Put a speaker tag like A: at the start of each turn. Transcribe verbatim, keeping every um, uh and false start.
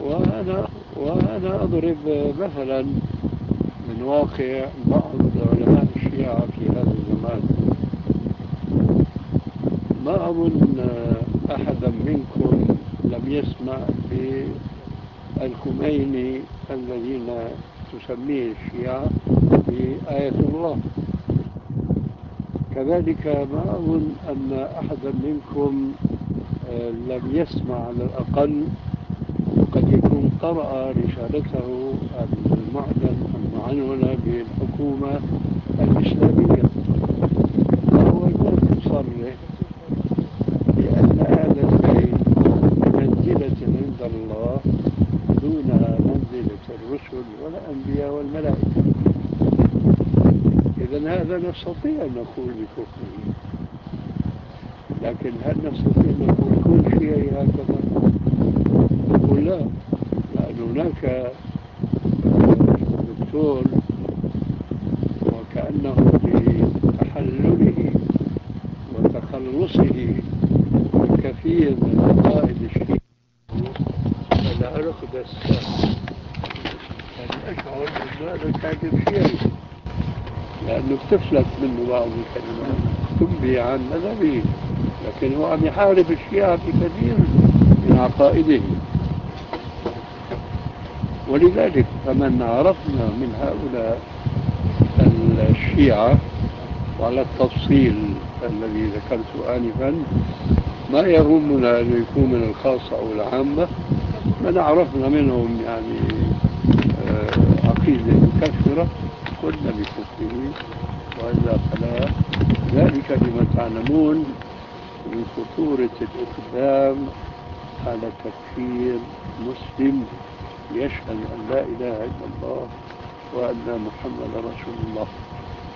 A: وأنا وأنا أضرب مثلا من واقع بعض علماء الشيعة في هذا الزمان. ما أظن أحدا منكم لم يسمع بالخميني الذين تسميه الشيعة بآية الله. كذلك ما أظن أن أحدا منكم لم يسمع على الأقل، وقد يكون قرأ رسالته المعلن المعنونة بالحكومة الإسلامية، وهو يصرح بأن هذا البيت منزلة عند الله دونها منزلة الرسل والأنبياء والملائكة. إذن هذا نستطيع أن نقول بكفره، لكن هل نستطيع أن نقول كل شيء هكذا؟ نقول لا، لأن هناك دكتور وكأنه بتحلله وتخلصه من كثير من عقائد الشيعة فلا أرقد الساعة، يعني أشعر أن هذا كاتب شيعي، لأنه بتفلت منه بعض الكلمات تنبي عن مذهبه، لكن هو عم يحارب الشيعة في كثير من عقائدهم. ولذلك فمن عرفنا من هؤلاء الشيعة وعلى التفصيل الذي ذكرته آنفا، ما يهمنا أن يكون من الخاصة أو العامة، من عرفنا منهم يعني عقيدة مكفرة قلنا بكفره، وإلا فلا. ذلك بما تعلمون من خطورة الإقدام على تكفير مسلم يشهد أن لا إله إلا الله وأن محمد رسول الله.